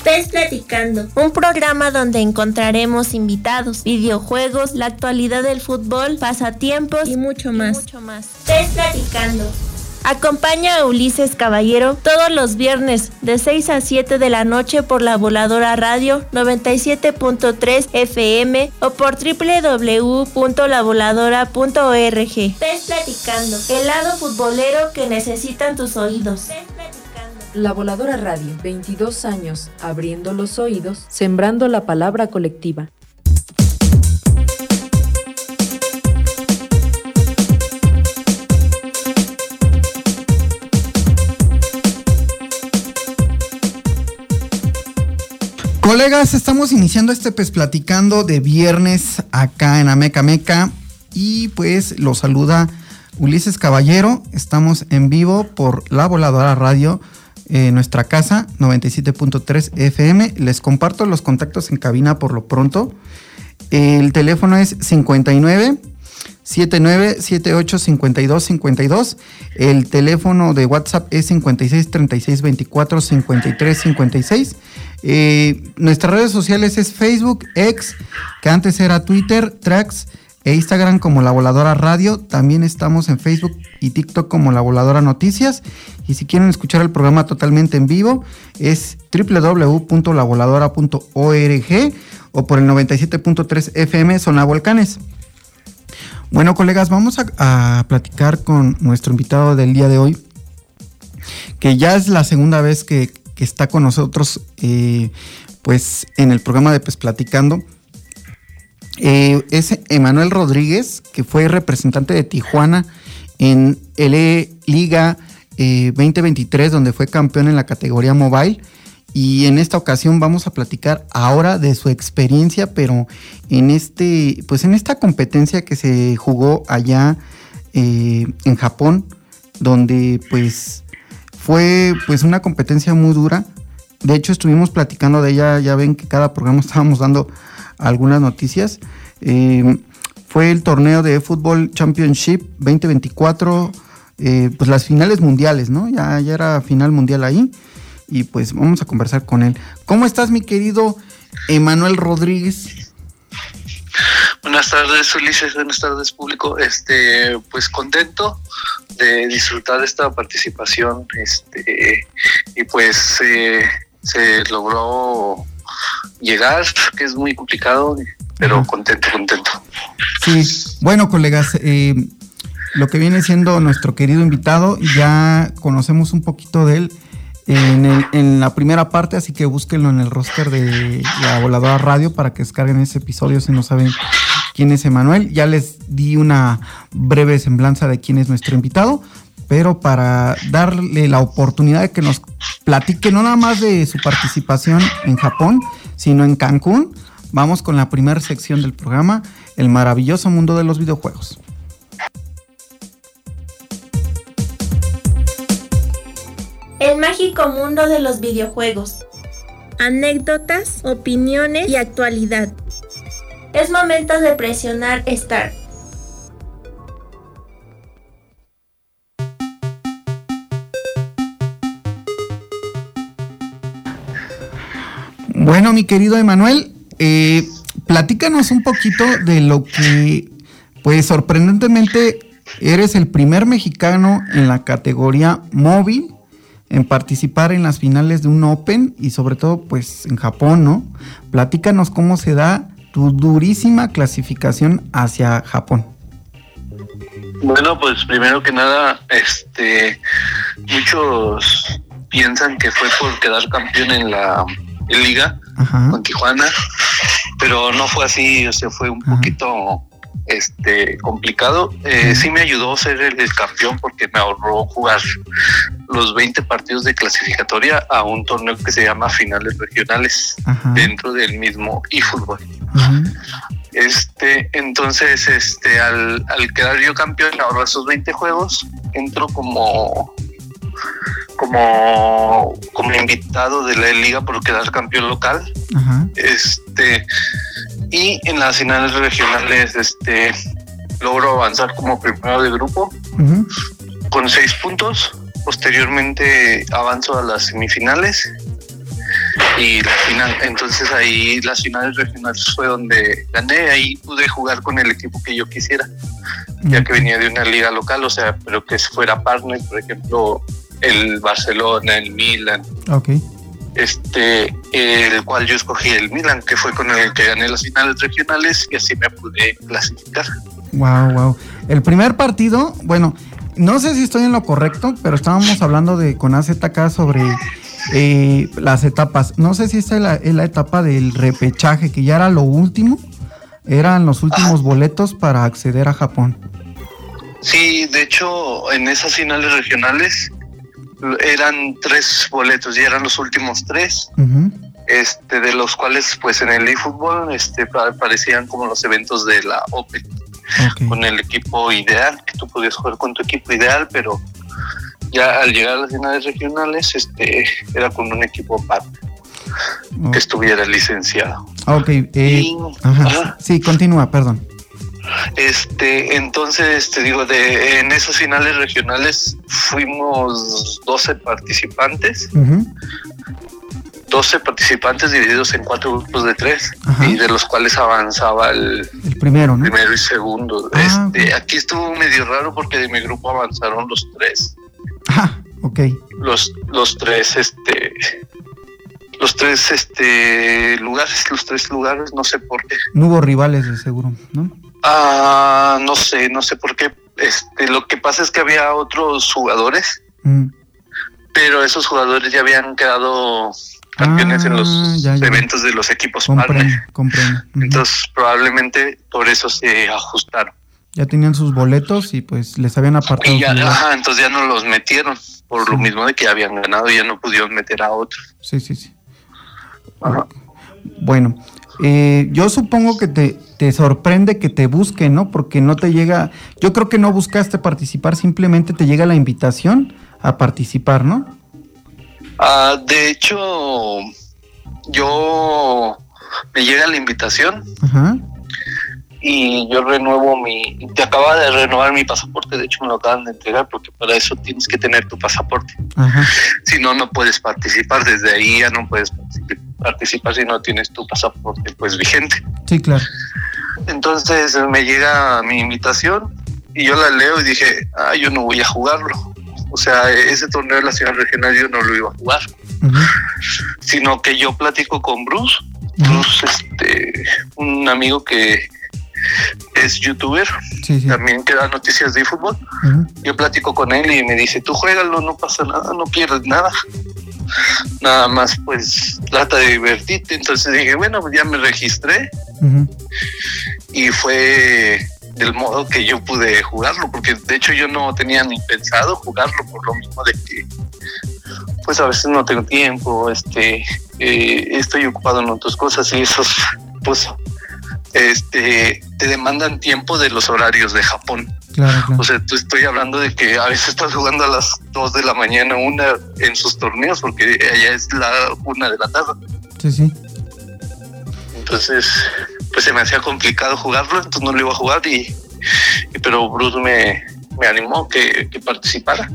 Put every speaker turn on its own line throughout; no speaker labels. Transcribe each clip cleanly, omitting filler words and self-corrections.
PES Platicando, un programa donde encontraremos invitados, videojuegos, la actualidad del fútbol, pasatiempos y mucho más. PES Platicando. Acompaña a Ulises Caballero todos los viernes de 6 a 7 de la noche por La Voladora Radio 97.3 FM o por www.lavoladora.org. PES Platicando, el lado futbolero que necesitan tus oídos.
La Voladora Radio, 22 años, abriendo los oídos, sembrando la palabra colectiva.
Colegas, estamos iniciando este PES Platicando de viernes acá en Ameca Meca y pues los saluda Ulises Caballero. Estamos en vivo por La Voladora Radio, nuestra casa, 97.3 FM. Les comparto los contactos en cabina por lo pronto. El teléfono es 59 79 78 52 52. El teléfono de WhatsApp es 56 36 24 53 56. Nuestras redes sociales es Facebook, X, que antes era Twitter, Trax, e Instagram como La Voladora Radio. También estamos en Facebook y TikTok como La Voladora Noticias. Y si quieren escuchar el programa totalmente en vivo, es www.lavoladora.org o por el 97.3 FM Zona Volcanes. Bueno, colegas, vamos a platicar con nuestro invitado del día de hoy, que ya es la segunda vez que está con nosotros pues en el programa de PES Platicando. Es Emanuel Rodríguez, que fue representante de Tijuana en Liga 2023, donde fue campeón en la categoría mobile. Y en esta ocasión vamos a platicar ahora de su experiencia, pero en esta competencia que se jugó allá en Japón, donde pues fue pues una competencia muy dura. De hecho, estuvimos platicando de ella, ya ven que cada programa estábamos dando algunas noticias. Fue el torneo de Fútbol Championship 2024, pues las finales mundiales, ¿no? Ya era final mundial ahí. Y pues vamos a conversar con él. ¿Cómo estás, mi querido Emanuel Rodríguez?
Buenas tardes, Ulises. Buenas tardes, público. Pues contento de disfrutar de esta participación. Y pues se logró llegar, que es muy complicado, pero contento.
Sí, bueno, colegas, lo que viene siendo nuestro querido invitado, ya conocemos un poquito de él en la primera parte, así que búsquenlo en el roster de La Voladora Radio para que descarguen ese episodio si no saben quién es Emanuel. Ya les di una breve semblanza de quién es nuestro invitado, pero para darle la oportunidad de que nos platique no nada más de su participación en Japón, sino en Cancún, vamos con la primera sección del programa, el maravilloso mundo de los videojuegos.
El mágico mundo de los videojuegos. Anécdotas, opiniones y actualidad. Es momento de presionar Start.
Bueno, mi querido Emanuel, platícanos un poquito de lo que, pues sorprendentemente, eres el primer mexicano en la categoría móvil en participar en las finales de un Open y sobre todo pues en Japón, ¿no? Platícanos cómo se da tu durísima clasificación hacia Japón.
Bueno, pues primero que nada, muchos piensan que fue por quedar campeón en la liga con Tijuana, pero no fue así, o sea, fue un poquito complicado. Sí me ayudó ser el campeón porque me ahorró jugar los 20 partidos de clasificatoria a un torneo que se llama Finales Regionales dentro del mismo eFootball. Entonces, al quedar yo campeón, ahorro esos 20 juegos, entro como invitado de la liga por quedar campeón local. Y en las finales regionales logro avanzar como primero de grupo con 6 puntos. Posteriormente avanzo a las semifinales y la final. Entonces ahí las finales regionales fue donde gané, ahí pude jugar con el equipo que yo quisiera, ya que venía de una liga local, o sea, pero que fuera partner, por ejemplo, el Barcelona, el Milan.
Okay.
El cual yo escogí el Milan, que fue con el que gané las finales regionales y así me pude clasificar.
Wow. El primer partido, bueno, no sé si estoy en lo correcto, pero estábamos hablando con AZK sobre las etapas. No sé si esta es la etapa del repechaje, que ya era lo último, eran los últimos boletos para acceder a Japón.
Sí, de hecho, en esas finales regionales eran 3 boletos, ya eran los últimos 3, de los cuales pues en el eFootball parecían como los eventos de la Open, con el equipo ideal, que tú podías jugar con tu equipo ideal, pero ya al llegar a las finales regionales era con un equipo partner que estuviera licenciado.
Sí, continúa, perdón.
Entonces te digo, en esas finales regionales fuimos 12 participantes, 12 participantes divididos en 4 grupos de 3, y de los cuales avanzaba el
primero, ¿no?
Primero y segundo. Aquí estuvo medio raro porque de mi grupo avanzaron los 3. Los tres lugares, no sé por qué.
No hubo rivales de seguro, ¿no?
No sé por qué. Lo que pasa es que había otros jugadores, pero esos jugadores ya habían quedado campeones en los eventos de los equipos partner.
Comprendo.
Entonces probablemente por eso se ajustaron.
Ya tenían sus boletos y pues les habían apartado.
Entonces ya no los metieron por lo mismo de que habían ganado y ya no pudieron meter a otros.
Sí. Bueno, yo supongo que te sorprende que te busquen, ¿no? Porque no te llega, yo creo que no buscaste participar, simplemente te llega la invitación a participar, ¿no?
De hecho, me llega la invitación y yo te acaba de renovar mi pasaporte, de hecho me lo acaban de entregar porque para eso tienes que tener tu pasaporte. Si no, no puedes participar, desde ahí ya no puedes participar si no tienes tu pasaporte pues vigente.
Sí, claro.
Entonces me llega mi invitación y yo la leo y dije, yo no voy a jugarlo. O sea, ese torneo de la ciudad regional yo no lo iba a jugar, sino que yo platico con Bruce, un amigo que es youtuber, también que da noticias de fútbol. Yo platico con él y me dice, tú juégalo, no pasa nada, no pierdes nada más pues trata de divertirte. Entonces dije, bueno, pues ya me registré y fue del modo que yo pude jugarlo, porque de hecho yo no tenía ni pensado jugarlo por lo mismo de que pues a veces no tengo tiempo, estoy ocupado en otras cosas y esos pues te demandan tiempo de los horarios de Japón.
Claro.
O sea, estoy hablando de que a veces estás jugando a las 2 de la mañana, 1 en sus torneos, porque allá es la 1 de la tarde.
Sí.
Entonces, pues se me hacía complicado jugarlo, entonces no lo iba a jugar, pero Bruce me animó que participara.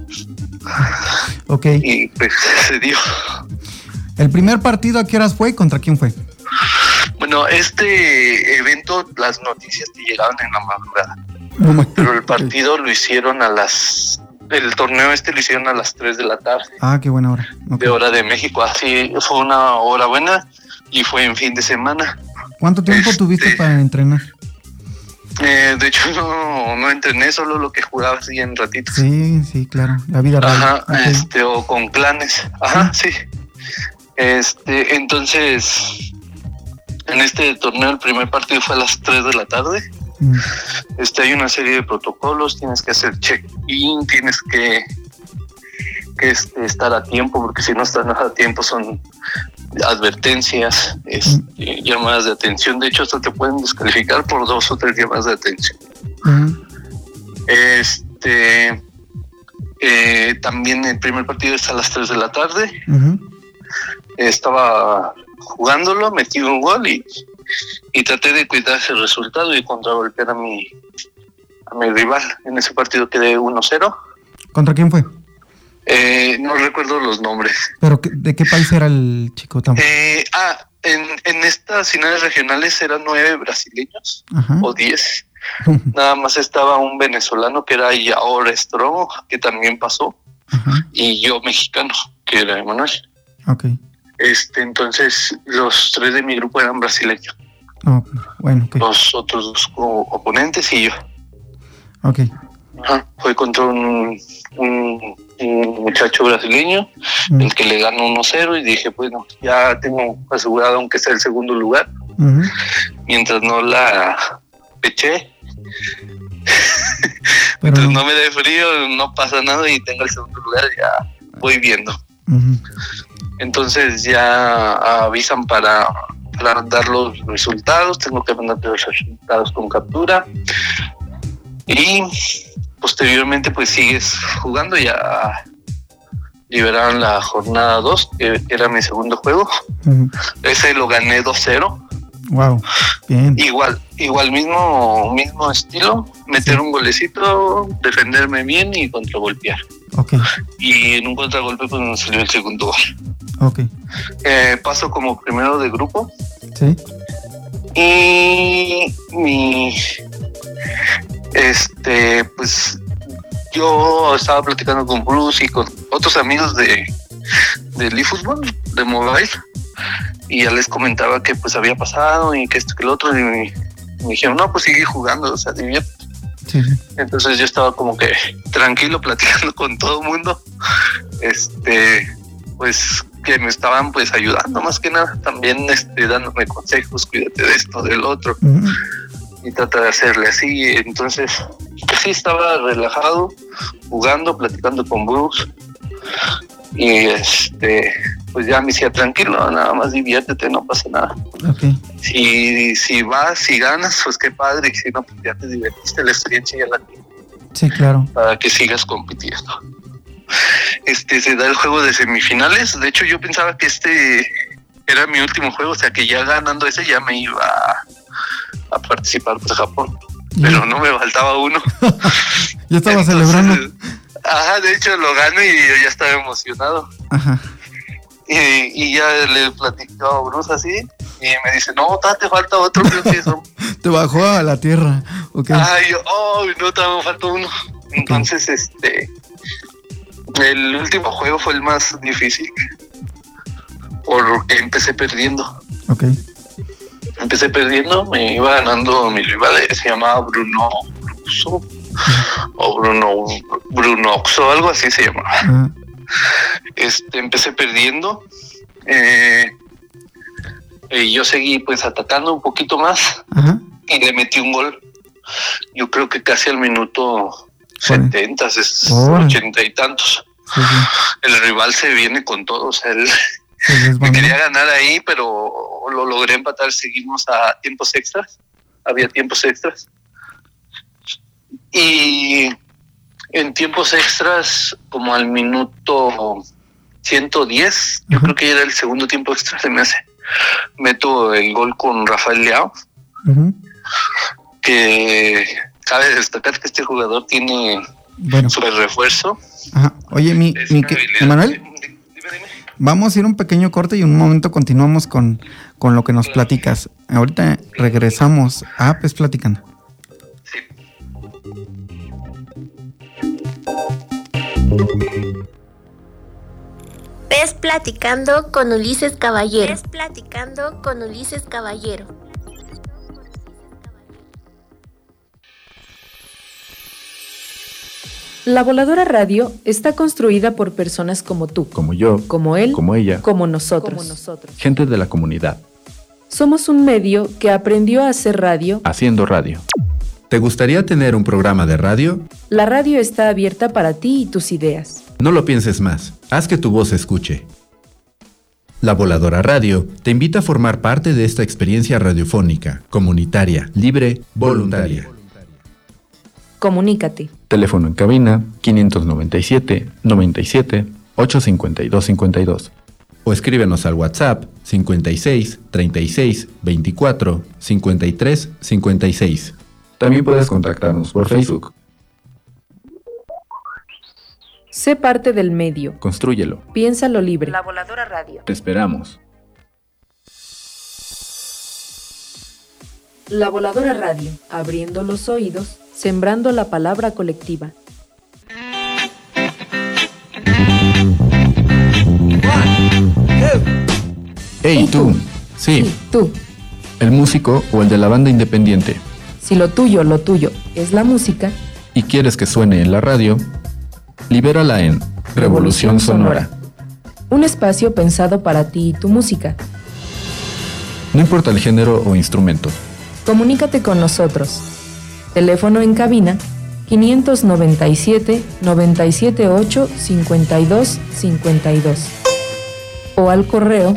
Y pues se dio.
¿El primer partido a qué horas fue y contra quién fue?
Bueno, este evento, las noticias te llegaban en la madrugada, pero el partido lo hicieron el torneo lo hicieron a las 3 de la tarde.
Qué buena hora.
De hora de México, así fue una hora buena y fue en fin de semana.
¿Cuánto tiempo tuviste para entrenar?
De hecho no entrené, solo lo que jugaba así en ratitos.
Sí, claro, la vida real.
O con clanes. Sí. Entonces, en este torneo el primer partido fue a las 3 de la tarde. Hay una serie de protocolos, tienes que hacer check-in, tienes que estar a tiempo, porque si no estás a tiempo son advertencias, llamadas de atención. De hecho, hasta te pueden descalificar por 2 o 3 llamadas de atención. También el primer partido es a las 3 de la tarde. Estaba jugándolo, metí un gol y traté de cuidar ese resultado y contragolpear a mi rival. En ese partido quedé 1-0.
¿Contra quién fue?
No recuerdo los nombres.
¿Pero de qué país era el chico?
En estas finales regionales eran 9 brasileños.
Ajá.
O 10. Nada más estaba un venezolano que era Yaor Estro, que también pasó.
Ajá.
Y yo mexicano, que era Emanuel.
Okay.
Entonces los 3 de mi grupo eran brasileños.
Bueno, okay.
Los otros 2 oponentes y yo.
Okay.
Ajá. Fue contra un muchacho brasileño, el que le ganó 1-0, y dije, bueno, ya tengo asegurado aunque sea el segundo lugar. Mientras no la peché, mientras no me dé frío, no pasa nada y tenga el segundo lugar, ya voy viendo. Entonces ya avisan para dar los resultados, tengo que mandar los resultados con captura y posteriormente pues sigues jugando. Ya liberaron la jornada 2, que era mi segundo juego. Ese lo gané 2-0.
Wow, bien.
Igual mismo estilo, meter un golecito, defenderme bien y contragolpear.
Okay.
Y en un contragolpe pues me salió el segundo gol.
Okay.
Paso como primero de grupo.
Sí.
Y pues yo estaba platicando con Bruce y con otros amigos del eFootball, de mobile, y ya les comentaba que pues había pasado y que esto que el otro, y me dijeron, no, pues sigue jugando, o sea, divierte.
Sí.
Entonces yo estaba como que tranquilo platicando con todo el mundo, pues que me estaban pues ayudando más que nada, también dándome consejos, cuídate de esto, del otro, y trata de hacerle así. Entonces pues sí, estaba relajado, jugando, platicando con Bruce, y pues ya me decía, tranquilo, nada más diviértete, no pasa nada.
Okay.
Si vas, si ganas, pues qué padre, y si no, pues ya te divertiste, la experiencia ya la tienes.
Sí, claro.
Para que sigas compitiendo. Se da el juego de semifinales. De hecho, yo pensaba que era mi último juego, o sea que ya ganando ese ya me iba a participar pues a Japón. Pero no, me faltaba uno.
Ya estaba celebrando.
Ajá, de hecho lo gano y yo ya estaba emocionado.
Ajá.
Y ya le platicó a Bruce así, y me dice, no, te falta otro, creo que eso.
Te bajó a la tierra. Okay.
Yo, no, me falta uno. Okay. Entonces, el último juego fue el más difícil, porque empecé perdiendo.
Okay.
Empecé perdiendo, me iba ganando mi rival, se llamaba Bruno Bruxo, o Brunoxo, algo así se llamaba. Empecé perdiendo, y yo seguí pues atacando un poquito más. Ajá. Y le metí un gol, yo creo que casi al minuto 70, 80 y tantos. Sí. El rival se viene con todo, o sea, él me quería ganar ahí, pero lo logré empatar. Seguimos a tiempos extras, había tiempos extras, y en tiempos extras, como al minuto 110, yo creo que ya era el segundo tiempo extra, se me hace, meto el gol con Rafael Leao, que cabe destacar que este jugador tiene super refuerzo.
Ajá. Oye, Emanuel, vamos a ir un pequeño corte y en un momento continuamos con lo que nos platicas. Ahorita regresamos a PES Platicando.
Sí.
PES Platicando con Ulises Caballero. PES Platicando con Ulises Caballero.
La Voladora Radio está construida por personas como tú,
como yo,
como él,
como ella,
como nosotros.
Gente de la comunidad.
Somos un medio que aprendió a hacer radio
haciendo radio. ¿Te gustaría tener un programa de radio?
La radio está abierta para ti y tus ideas.
No lo pienses más, haz que tu voz se escuche. La Voladora Radio te invita a formar parte de esta experiencia radiofónica, comunitaria, libre, voluntaria.
Comunícate.
Teléfono en cabina 597 97 852 52. O escríbenos al WhatsApp 56 36 24 53 56. También puedes contactarnos por Facebook.
Sé parte del medio.
Constrúyelo.
Piénsalo libre. La Voladora Radio.
Te esperamos.
La Voladora Radio, abriendo los oídos, sembrando la palabra colectiva.
¡Ey, tú! Sí,
tú.
el músico o el de la banda independiente.
Si lo tuyo es la música
y quieres que suene en la radio, libérala en Revolución Sonora.
Un espacio pensado para ti y tu música.
No importa el género o instrumento.
Comunícate con nosotros. Teléfono en cabina 597 978 52 52 o al correo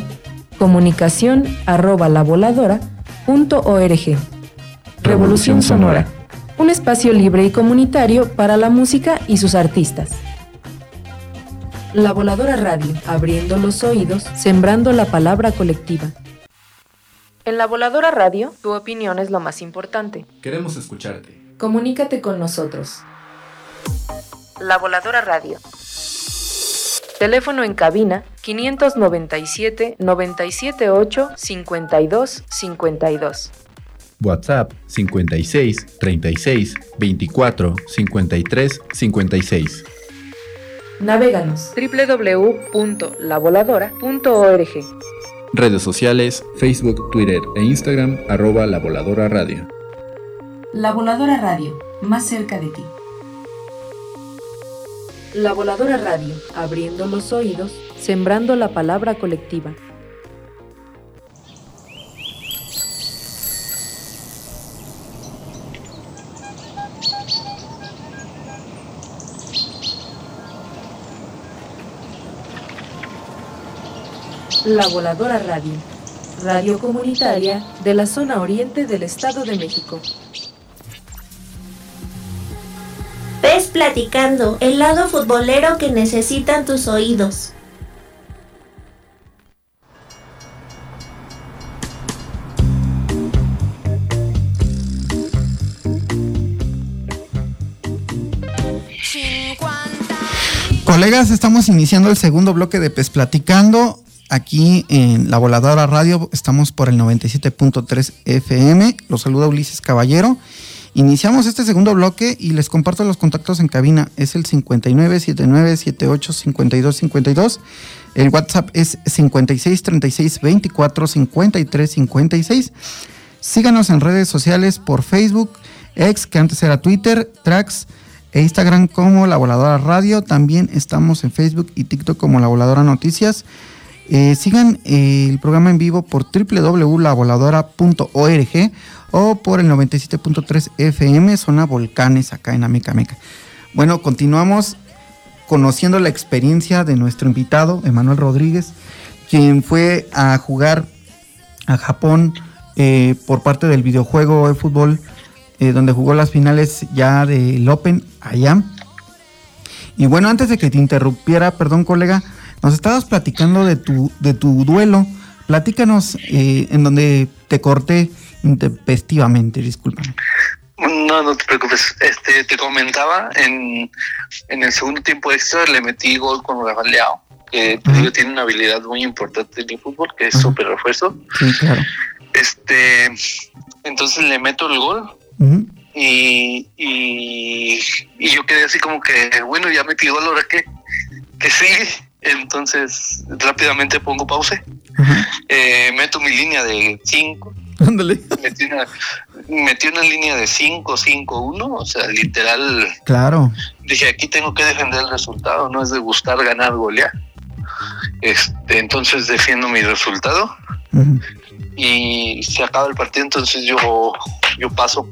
comunicación@lavoladora.org. Revolución Sonora, un espacio libre y comunitario para la música y sus artistas. La Voladora Radio, abriendo los oídos, sembrando la palabra colectiva. En La Voladora Radio, tu opinión es lo más importante.
Queremos escucharte.
Comunícate con nosotros. La Voladora Radio. Teléfono en cabina 597 978 52 52.
WhatsApp 56 36 24 53 56.
Navéganos www.lavoladora.org.
Redes sociales, Facebook, Twitter e Instagram, @La Voladora Radio.
La Voladora Radio, más cerca de ti. La Voladora Radio, abriendo los oídos, sembrando la palabra colectiva. La Voladora Radio, radio comunitaria de la zona oriente del Estado de México.
Ves platicando, el lado futbolero que necesitan tus oídos.
Colegas, estamos iniciando el segundo bloque de Pes Platicando. Aquí en La Voladora Radio estamos por el 97.3 FM. Los saluda Ulises Caballero. Iniciamos este segundo bloque y les comparto los contactos en cabina. Es el 5979785252. El WhatsApp es 5636245356. Síganos en redes sociales por Facebook, X, que antes era Twitter, Trax e Instagram como La Voladora Radio. También estamos en Facebook y TikTok como La Voladora Noticias. Sigan el programa en vivo por www.lavoladora.org o por el 97.3 FM, zona Volcanes, acá en Amecameca. Bueno, continuamos conociendo la experiencia de nuestro invitado, Emanuel Rodríguez, quien fue a jugar a Japón por parte del videojuego de fútbol, donde jugó las finales ya del Open allá. Y bueno, antes de que te interrumpiera, perdón, colega, nos estabas platicando de tu duelo. Platícanos en donde te corté intempestivamente, discúlpame.
No te preocupes. Te comentaba, en el segundo tiempo extra le metí gol con Rafael Leao, que tiene una habilidad muy importante en el fútbol, que es súper refuerzo.
Sí, claro.
Entonces le meto el gol. Y yo quedé así como que, bueno, ya metí gol, ahora que sigue. Entonces rápidamente pongo pausa, meto mi línea de 5.
Ándale.
Metí una línea de 5-5-1, o sea, literal.
Claro.
Dije, aquí tengo que defender el resultado, no es de gustar ganar, golear. Entonces defiendo mi resultado. Y se acaba el partido, entonces yo paso.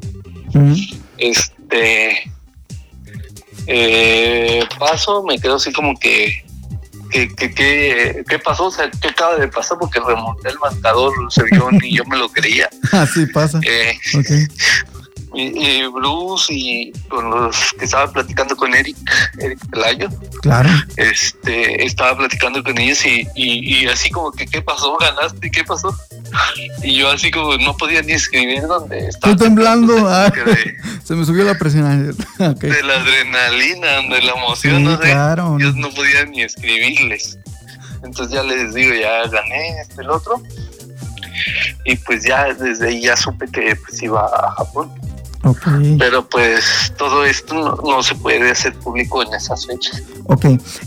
Paso, me quedo así como que ¿qué pasó? O sea, ¿qué acaba de pasar? Porque remonté el marcador, se vio, ni yo me lo creía.
Así pasa. Okay.
Bruce y con los que estaba platicando con Eric Pelayo.
Claro.
Estaba platicando con ellos y así como que, ¿qué pasó? ¿Ganaste? ¿Qué pasó? Y yo así como no podía ni escribir donde estaba.
Estoy temblando. Se me subió la presión. Okay.
De la adrenalina, de la emoción,
sí,
no sé.
Claro.
Yo no podía ni escribirles. Entonces ya les digo, ya gané el otro. Y pues ya desde ahí ya supe que pues iba a Japón.
Okay.
Pero pues todo esto no se puede hacer público en esas fechas.
Ok.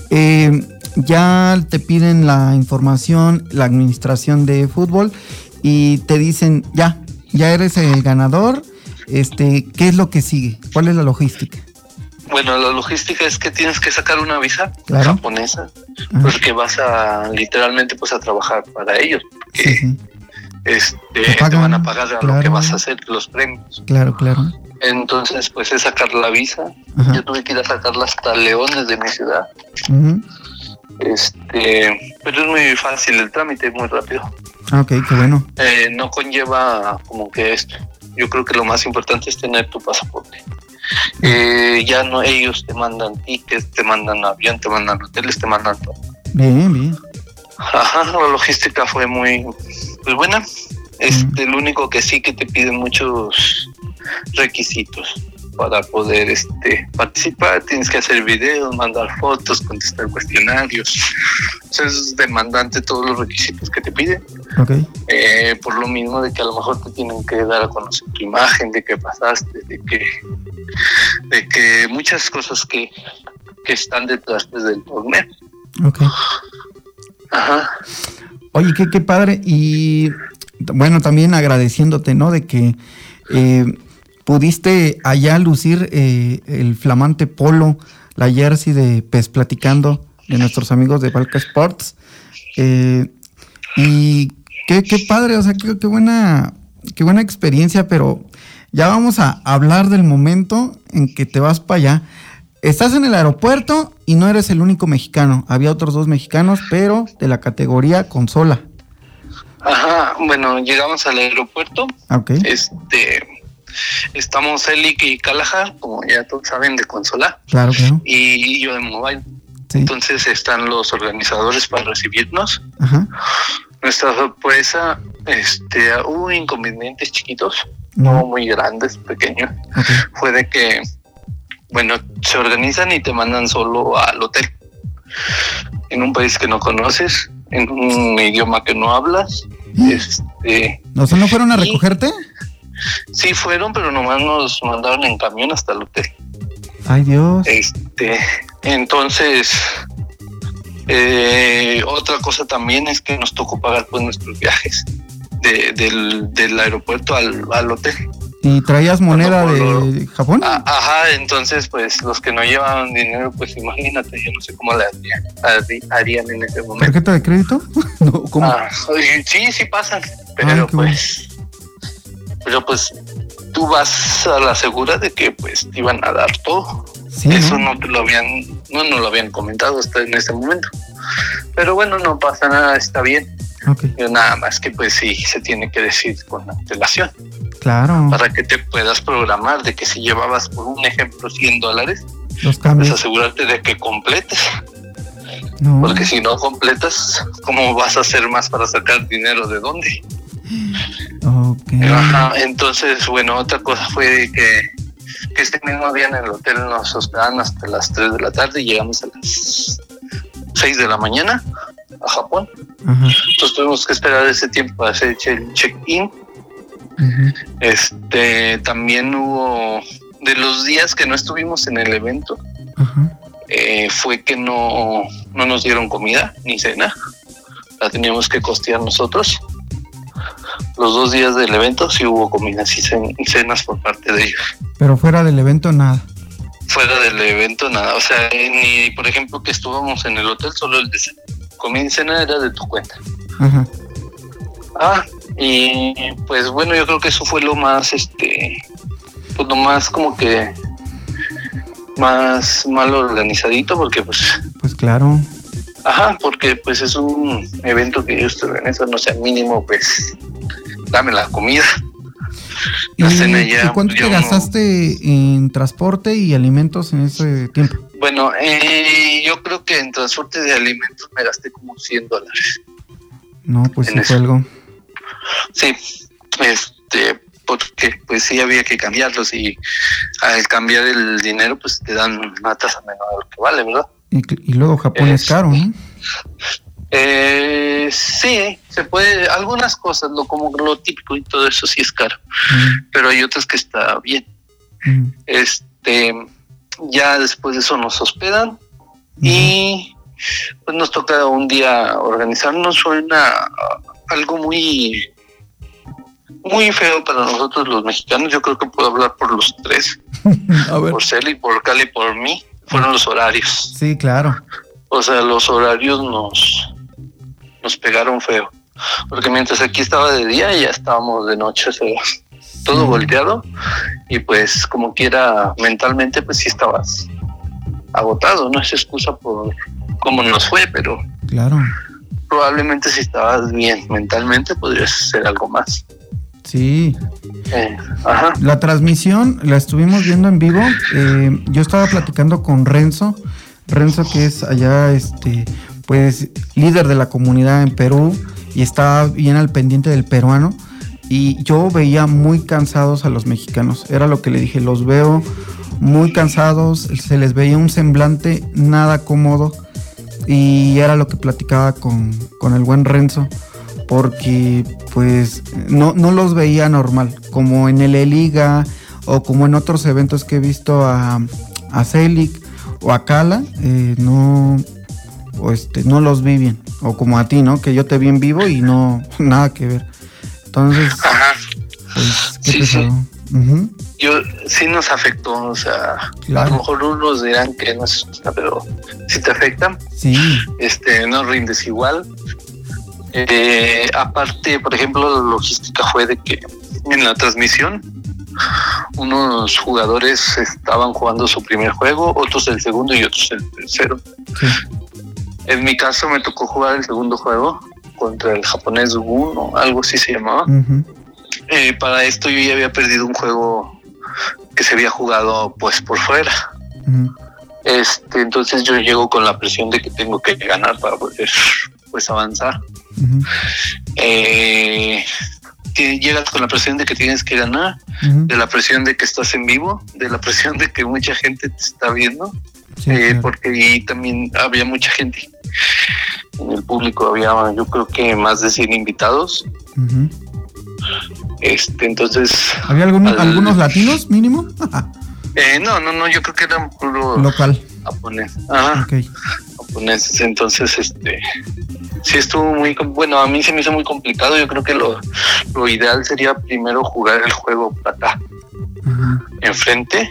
Ya te piden la información, la administración de fútbol, y te dicen, ya eres el ganador. ¿Qué es lo que sigue? ¿Cuál es la logística?
Bueno, la logística es que tienes que sacar una visa japonesa, porque vas a literalmente pues a trabajar para ellos. Sí. Te van a pagar lo que vas a hacer, los premios.
Claro.
Entonces, pues es sacar la visa. Yo tuve que ir a sacarla hasta Leones de mi ciudad. Pero es muy fácil el trámite, muy rápido.
Ok, qué bueno.
No conlleva como que esto. Yo creo que lo más importante es tener tu pasaporte. Ya no, ellos te mandan tickets, te mandan avión, te mandan hoteles, te mandan todo.
Bien.
Ajá, la logística fue muy buena. Lo único que sí que te piden muchos requisitos para poder participar. Tienes que hacer videos, mandar fotos, contestar cuestionarios. O sea, es demandante todos los requisitos que te piden.
Okay.
Por lo mismo de que a lo mejor te tienen que dar a conocer tu imagen, de que pasaste, de que muchas cosas que están detrás del torneo.
Okay.
Ajá.
Oye, qué padre. Y bueno, también agradeciéndote, ¿no? De que pudiste allá lucir el flamante polo, la jersey de Pez Platicando de nuestros amigos de Valka Sports. Y qué padre, o sea, qué buena experiencia, pero ya vamos a hablar del momento en que te vas para allá. Estás en el aeropuerto y no eres el único mexicano. Había otros 2 mexicanos, pero de la categoría consola.
Ajá, bueno, llegamos al aeropuerto.
Okay.
Estamos Elick y Kalahar, como ya todos saben, de consola.
Claro.
Y yo de mobile. Sí. Entonces están los organizadores para recibirnos.
Ajá.
Nuestra sorpresa, hubo inconvenientes chiquitos, no muy grandes, pequeños. Okay. Fue de que, bueno, se organizan y te mandan solo al hotel. En un país que no conoces, en un idioma que no hablas.
¿No fueron a recogerte?
Sí fueron, pero nomás nos mandaron en camión hasta el hotel.
Ay, Dios.
Entonces, otra cosa también es que nos tocó pagar pues nuestros viajes del aeropuerto al hotel.
¿Y traías moneda de Japón?
Ajá, entonces pues los que no llevaban dinero, pues imagínate, yo no sé cómo le harían en ese momento.
¿Tarjeta de crédito? No, ¿cómo?
Sí pasan, pero pues tú vas a la segura de que pues te iban a dar todo. Sí, eso no lo habían comentado hasta en ese momento. Pero bueno, no pasa nada, está bien.
Okay.
Nada más que pues sí se tiene que decir con antelación.
Claro.
Para que te puedas programar de que si llevabas, por un ejemplo, $100,
los cambios,
pues asegurarte de que completes.
No.
Porque si no completas, ¿cómo vas a hacer más para sacar dinero de dónde?
Okay.
Ajá, entonces, bueno, otra cosa fue que este mismo día en el hotel nos hospedaban hasta las 3 de la tarde y llegamos a las 6 de la mañana a Japón.
Ajá.
Entonces tuvimos que esperar ese tiempo para hacer el check-in.
Uh-huh.
También hubo, de los días que no estuvimos en el evento,
uh-huh,
fue que no nos dieron comida ni cena, la teníamos que costear nosotros. Los 2 días del evento sí hubo comidas y cenas por parte de ellos.
Pero fuera del evento nada.
Fuera del evento nada, o sea, ni por ejemplo que estuvimos en el hotel, solo el de comida y cena era de tu cuenta.
Ajá.
Y pues bueno, yo creo que eso fue lo más, pues lo más como que más mal organizadito, porque pues
claro.
Ajá, porque pues es un evento que ellos te organizan, no sea mínimo, pues dame la comida.
La cena ya. ¿Y cuánto te gastaste en transporte y alimentos en ese tiempo?
Bueno, yo creo que en transporte de alimentos me gasté como $100.
No, pues sí fue algo.
Sí, porque pues sí había que cambiarlos y al cambiar el dinero pues te dan una tasa menor de lo que vale, ¿verdad?
Y luego Japón es caro, ¿no?
Sí, se puede, algunas cosas, como lo típico y todo eso sí es caro, pero hay otras que está bien. Ya después de eso nos hospedan y pues nos toca un día organizarnos. Fue algo muy muy feo para nosotros los mexicanos. Yo creo que puedo hablar por los tres. A ver. Por Celi, por Cali y por mí. Fueron los horarios.
Sí, claro.
O sea, los horarios nos pegaron feo. Porque mientras aquí estaba de día, ya estábamos de noche. O sea, todo volteado. Y pues, como quiera, mentalmente, pues sí estabas agotado. No es excusa por cómo nos fue, pero...
Claro.
Probablemente si estabas bien mentalmente, podrías hacer algo más.
Sí. La transmisión la estuvimos viendo en vivo. Yo estaba platicando con Renzo, que es allá, pues líder de la comunidad en Perú y está bien al pendiente del peruano. Y yo veía muy cansados a los mexicanos. Era lo que le dije, los veo muy cansados, se les veía un semblante nada cómodo. Y era lo que platicaba con el buen Renzo, porque pues no los veía normal, como en el E-Liga o como en otros eventos que he visto a Celic o a Cala, no los vi bien, o como a ti, ¿no? Que yo te vi en vivo y no, nada que ver. Entonces, pues, qué pesado. Sí.
Sí nos afectó, o sea,
claro.
A lo mejor unos dirán que no es, pero si te afecta,
sí.
No rindes igual. Aparte, por ejemplo, la logística fue de que en la transmisión unos jugadores estaban jugando su primer juego, otros el segundo y otros el tercero. Sí. En mi caso me tocó jugar el segundo juego contra el japonés Gun, algo así se llamaba. Uh-huh. Para esto yo ya había perdido un juego que se había jugado pues por fuera. Uh-huh. Entonces yo llego con la presión de que tengo que ganar para poder pues avanzar. Uh-huh. Llegas con la presión de que tienes que ganar, uh-huh. De la presión de que estás en vivo, de la presión de que mucha gente te está viendo, sí, claro. Porque ahí también había mucha gente en el público, había yo creo que más de 100 invitados. Uh-huh. Entonces...
¿Había algunos latinos mínimo?
No, yo creo que eran puro
local
japonés. Ajá.
Okay.
Japoneses, entonces sí estuvo muy, bueno, a mí se me hizo muy complicado. Yo creo que lo ideal sería primero jugar el juego acá, uh-huh. Enfrente,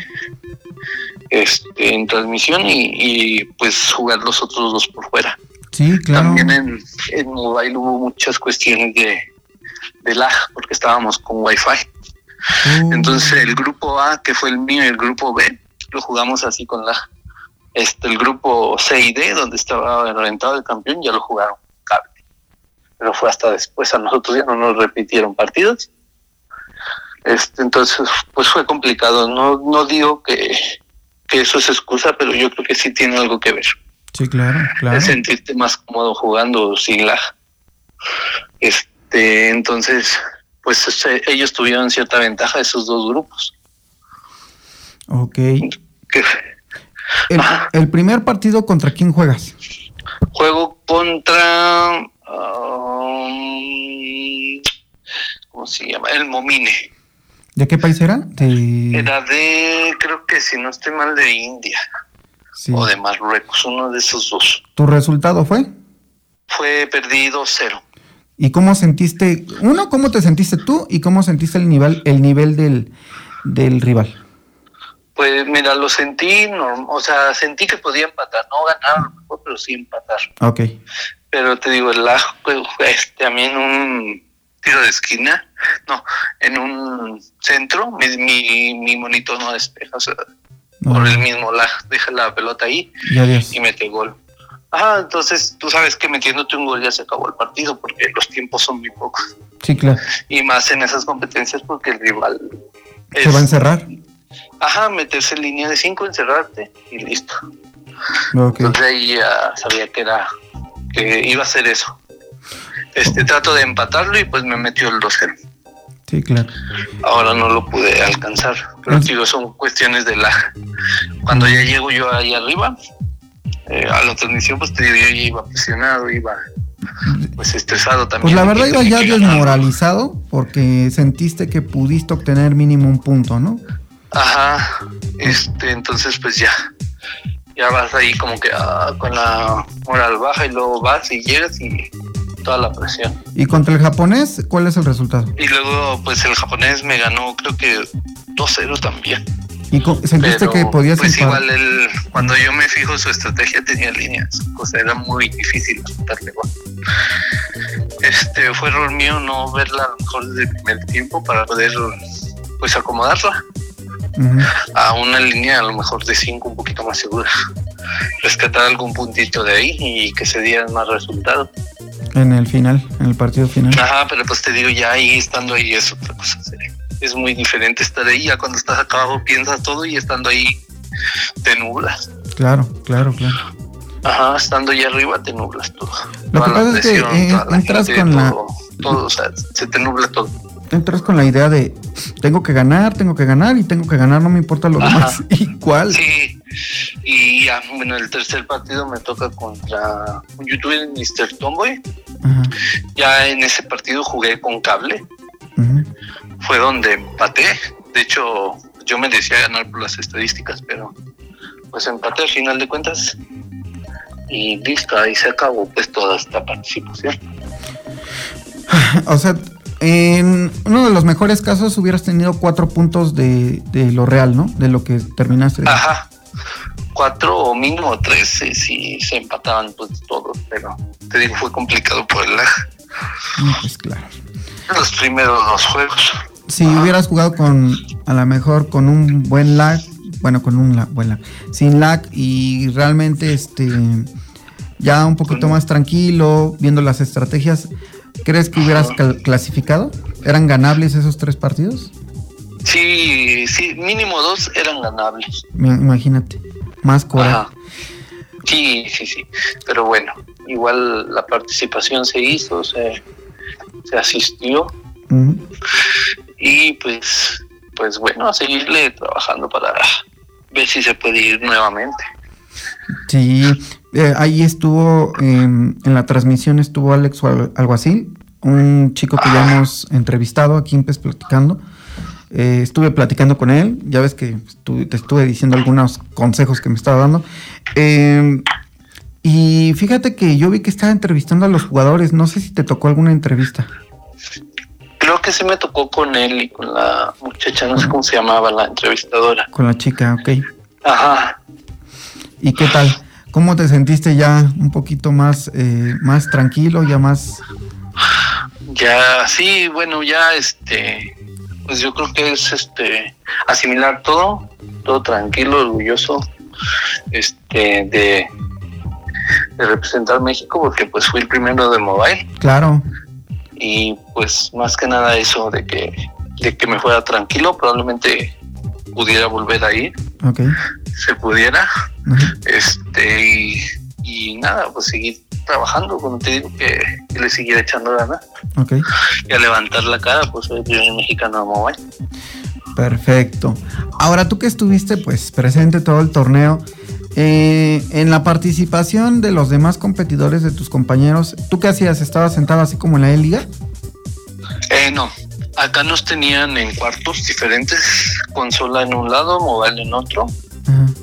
en transmisión y pues jugar los otros dos por fuera.
Sí, claro.
También en mobile hubo muchas cuestiones de lag, porque estábamos con Wi-Fi. Entonces el grupo A, que fue el mío, y el grupo B, lo jugamos así con lag. El grupo C y D, donde estaba reventado el campeón, ya lo jugaron cable. Pero fue hasta después, a nosotros ya no nos repitieron partidos. Entonces, pues fue complicado. No digo que eso es excusa, pero yo creo que sí tiene algo que ver.
Sí, claro.
Es sentirte más cómodo jugando sin lag. Entonces, pues ellos tuvieron cierta ventaja, esos dos grupos.
Ok. El primer partido, ¿contra quién juegas?
Juego contra... ¿cómo se llama? El Momine.
¿De qué país era?
Era de, creo que si no estoy mal, de India. Sí. O de Marruecos, uno de esos dos.
¿Tu resultado fue?
Fue perdido 2-0.
¿Y cómo sentiste? ¿Cómo te sentiste tú? ¿Y cómo sentiste el nivel del rival?
Pues mira, lo sentí, sentí que podía empatar, no ganar, pero sí empatar.
Ok.
Pero te digo, el lag fue a mí en un tiro de esquina, en un centro, mi monitor no despeja, o sea, por el mismo lag, deja la pelota ahí y mete gol. Ajá, entonces tú sabes que metiéndote un gol ya se acabó el partido porque los tiempos son muy pocos.
Sí, claro.
Y más en esas competencias porque el rival
se va a encerrar.
Ajá, meterse en línea de 5, encerrarte y listo.
Okay.
Entonces ahí ya sabía que iba a hacer eso. Trato de empatarlo y pues me metió el 2-0.
Sí, claro.
Ahora no lo pude alcanzar, pero digo, son cuestiones de lag. Cuando ya llego yo ahí arriba, a la transmisión, pues te digo, yo ya iba presionado, iba pues estresado también.
Pues la verdad iba ya desmoralizado porque sentiste que pudiste obtener mínimo un punto, ¿no?
Ajá, entonces pues ya vas ahí como que con la moral baja y luego vas y llegas y toda la presión.
¿Y contra el japonés cuál es el resultado?
Y luego pues el japonés me ganó creo que 2-0 también.
¿Y sentiste que podías
pues igual cuando yo me fijo su estrategia tenía líneas, o sea, era muy difícil darle gol. Fue error mío no verla a lo mejor desde el primer tiempo para poder pues acomodarla a una línea a lo mejor de 5 un poquito más segura, rescatar algún puntito de ahí y que se dieran más resultados
en el partido final.
Ajá, pero pues te digo, ya ahí estando ahí es otra cosa seria. Es muy diferente estar ahí, ya cuando estás acá abajo piensas todo y estando ahí te nublas.
Claro.
Ajá, estando ahí arriba te nublas todo.
Lo que pasa es que entras con
todo, o sea, se te nubla todo.
Entras con la idea de tengo que ganar y tengo que ganar, no me importa lo demás. ¿Y cuál?
Sí, y ya, bueno, el tercer partido me toca contra un youtuber, Mr. Tomboy. Ajá. Ya en ese partido jugué con cable. Ajá. Fue donde empaté. De hecho, yo me decía ganar por las estadísticas, pero pues empaté al final de cuentas. Y listo, ahí se acabó pues toda esta participación.
O sea, en uno de los mejores casos hubieras tenido 4 puntos de lo real, ¿no? De lo que terminaste.
Ajá. 4 o mínimo 3 si se empataban pues todos, pero te digo, fue complicado por el lag.
Pues claro.
Los primeros 2 juegos.
Si hubieras jugado a lo mejor con un buen lag, buen lag, sin lag y realmente ya un poquito más tranquilo, viendo las estrategias, ¿crees que hubieras clasificado? ¿Eran ganables esos 3 partidos?
Sí, mínimo 2 eran ganables.
Imagínate, más coraje.
Ajá. Sí, pero bueno, igual la participación se hizo, se asistió. Uh-huh. Y pues bueno, a seguirle trabajando para ver si se puede ir nuevamente.
Sí, ahí estuvo, en la transmisión estuvo Alex Alguacil, un chico que ya hemos entrevistado aquí en PES Platicando. Estuve platicando con él, ya ves que te estuve diciendo algunos consejos que me estaba dando. Y fíjate que yo vi que estaba entrevistando a los jugadores, no sé si te tocó alguna entrevista.
Creo que sí me tocó con él y con la muchacha, no sé cómo se llamaba la entrevistadora.
Con la chica, ok.
Ajá.
¿Y qué tal? ¿Cómo te sentiste ya un poquito más tranquilo, ya más?
Ya, sí, bueno, ya pues yo creo que es asimilar todo tranquilo, orgulloso, de representar México, porque pues fui el primero del mobile.
Claro.
Y pues más que nada eso de que me fuera tranquilo, probablemente pudiera volver a ir.
Okay.
Se pudiera.
Uh-huh.
Y nada, pues seguir trabajando, como te digo, que le siguiera echando ganas.
Okay.
Y a levantar la cara, pues soy el primer mexicano de mobile.
Perfecto. Ahora, tú que estuviste pues presente todo el torneo, en la participación de los demás competidores, de tus compañeros, ¿tú qué hacías? ¿Estabas sentado así como en la E-Liga?
No, acá nos tenían en cuartos diferentes, consola en un lado, mobile en otro. Uh-huh.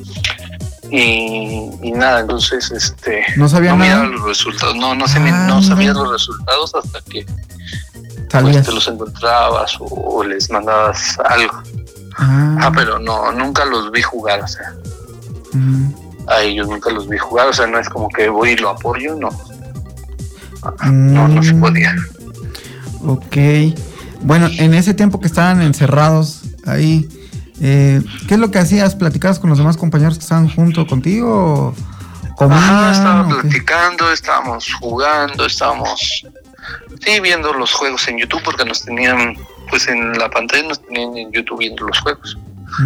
Y nada, entonces
no sabía
no
nada.
Miraba los resultados, no sabía los resultados hasta que pues, te los encontrabas o les mandabas algo. Pero nunca los vi jugar, o sea. A ellos nunca los vi jugar, o sea, no es como que voy y lo apoyo, no. No se podía.
Ok. Bueno, en ese tiempo que estaban encerrados ahí, ¿qué es lo que hacías? ¿Platicabas con los demás compañeros que estaban junto contigo
Estaba platicando, estábamos jugando, estábamos viendo los juegos en YouTube, porque nos tenían, pues en la pantalla nos tenían en YouTube viendo los juegos.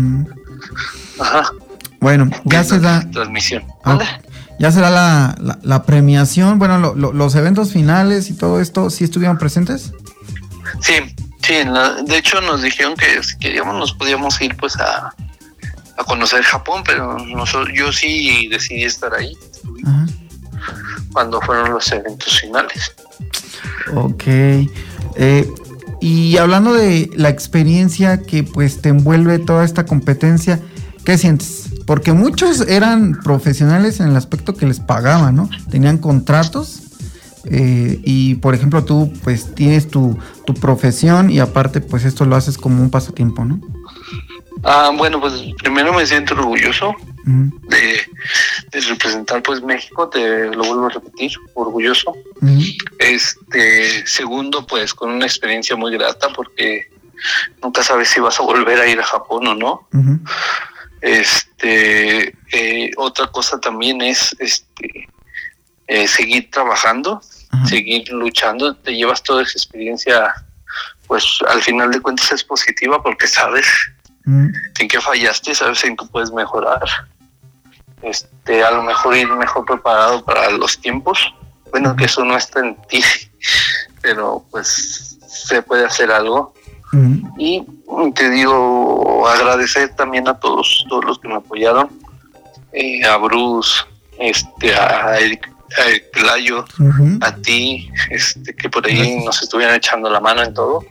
Bueno, ya se da
transmisión.
Ya será la premiación. Bueno, los eventos finales y todo esto, ¿sí estuvieron presentes?
Sí, de hecho nos dijeron que si queríamos nos podíamos ir pues a conocer Japón, pero yo sí decidí estar ahí. Cuando fueron los eventos finales.
Ok. Y hablando de la experiencia que pues te envuelve toda esta competencia, ¿qué sientes? Porque muchos eran profesionales en el aspecto que les pagaban, ¿no? Tenían contratos. Y por ejemplo tú pues tienes tu profesión y aparte pues esto lo haces como un pasatiempo, ¿no?
Bueno, pues primero me siento orgulloso de representar pues México, te lo vuelvo a repetir, orgulloso. Segundo, pues con una experiencia muy grata, porque nunca sabes si vas a volver a ir a Japón o no. Otra cosa también es seguir trabajando, seguir luchando. Te llevas toda esa experiencia, pues al final de cuentas es positiva, porque sabes en qué fallaste, sabes en qué puedes mejorar. A lo mejor ir mejor preparado para los tiempos. Bueno, que eso no está en ti, pero pues se puede hacer algo. Y te digo, agradecer también a todos los que me apoyaron, a Bruce, a Eric Pelayo, a ti, que por ahí nos estuvieran echando la mano en todo.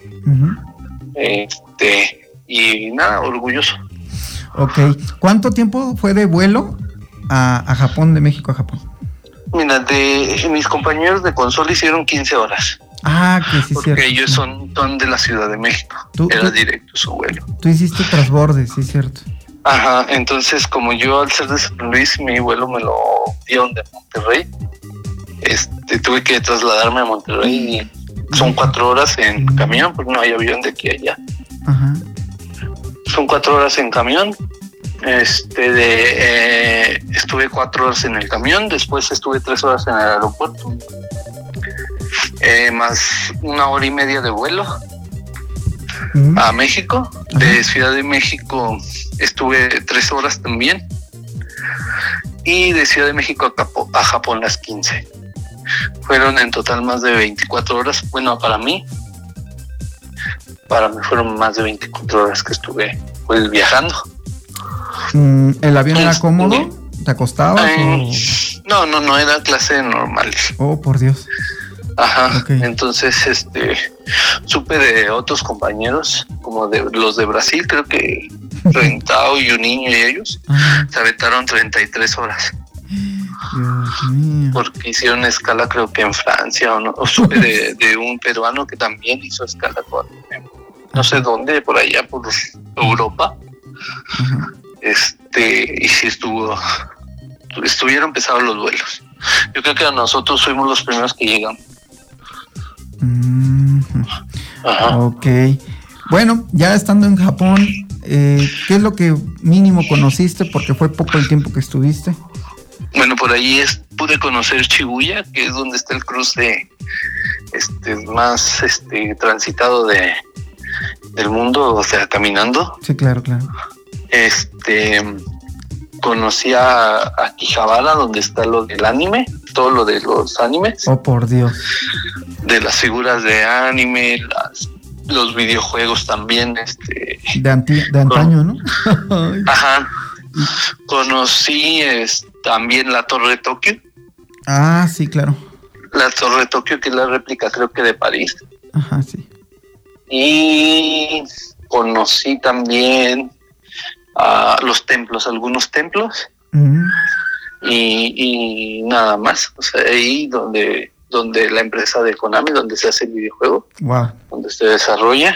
Y nada, orgulloso.
Ok. ¿Cuánto tiempo fue de vuelo a Japón, de México a Japón?
Mira, mis compañeros de consola hicieron 15 horas.
Que sí,
porque
cierto.
Ellos son de la Ciudad de México. Era directo su vuelo.
Tú hiciste transborde, sí, cierto.
Entonces como yo al ser de San Luis, mi vuelo me lo dieron de Monterrey. Tuve que trasladarme a Monterrey y son 4 horas en camión, porque no hay avión de aquí a allá. Son 4 horas en camión. Estuve 4 horas en el camión, después estuve 3 horas en el aeropuerto, más 1 hora y media de vuelo a México. De Ciudad de México estuve 3 horas también, y de Ciudad de México a Japón las 15. Fueron en total más de 24 horas. Bueno, para mí fueron más de 24 horas que estuve pues viajando.
¿El avión era cómodo? ¿Te acostabas?
No, era clase normal.
Oh, por Dios.
Okay. Entonces, supe de otros compañeros, como de los de Brasil, creo que Rentao y un niño y ellos, se aventaron 33 horas.
Dios mío.
Porque hicieron escala, creo que en Francia, o supe de un peruano que también hizo escala con, no sé dónde, por allá, por Europa. Y sí estuvieron pesados los vuelos. Yo creo que a nosotros fuimos los primeros que llegamos.
Ok. Bueno, ya estando en Japón, ¿qué es lo que mínimo conociste? Porque fue poco el tiempo que estuviste.
Bueno, por ahí pude conocer Shibuya, que es donde está el cruce más transitado del mundo, o sea, caminando.
Sí, claro.
Conocí a Akihabara, donde está lo del anime, todo lo de los animes.
Oh, por Dios.
De las figuras de anime, los videojuegos también.
De antaño, ¿no?
Conocí también la Torre de Tokio.
Sí, claro.
La Torre de Tokio, que es la réplica, creo que de París.
Sí.
Y conocí también los templos, algunos templos. Y nada más. O sea, ahí donde la empresa de Konami, donde se hace el videojuego, donde se desarrolla.